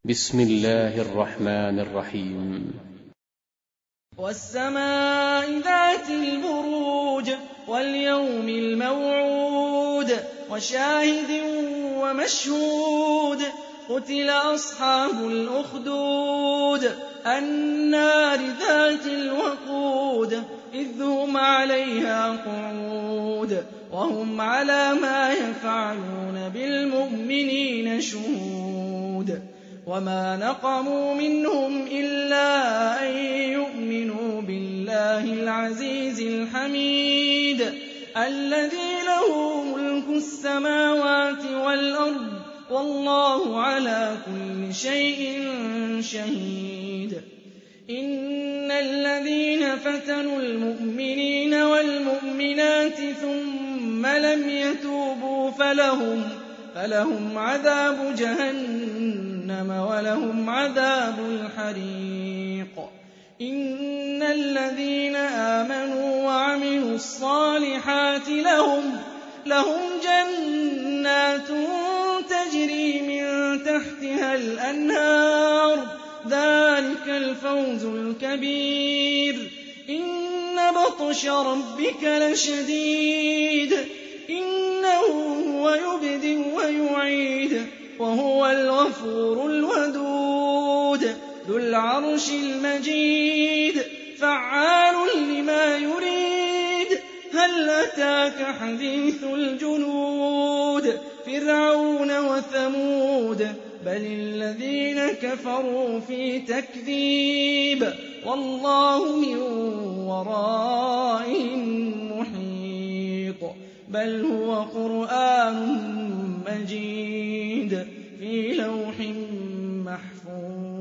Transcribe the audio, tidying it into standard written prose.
بسم الله الرحمن الرحيم. والسماء ذات البروج واليوم الموعود وشاهد ومشهود قتل أصحاب الأخدود النار ذات الوقود إذ هم عليها قعود وهم على ما يفعلون بالمؤمنين شهود وما نقموا منهم إلا أن يؤمنوا بالله العزيز الحميد الذي له ملك السماوات والأرض والله على كل شيء شهيد. إن الذين فتنوا المؤمنين والمؤمنات ثم لم يتوبوا فلهم عذاب جهنم ولهم عذاب الحريق. إن الذين آمنوا وعملوا الصالحات لهم جنات تجري من تحتها الأنهار ذلك الفوز الكبير. إن بطش ربك لشديد إنه هو يبدئ ويعيد وهو الغفور الودود ذو العرش المجيد فعال لما يريد. هل أتاك حديث الجنود فرعون وثمود بل الذين كفروا في تكذيب والله من ورائهم محيط. بل هو قرآن مجيد في لوح محفوظ.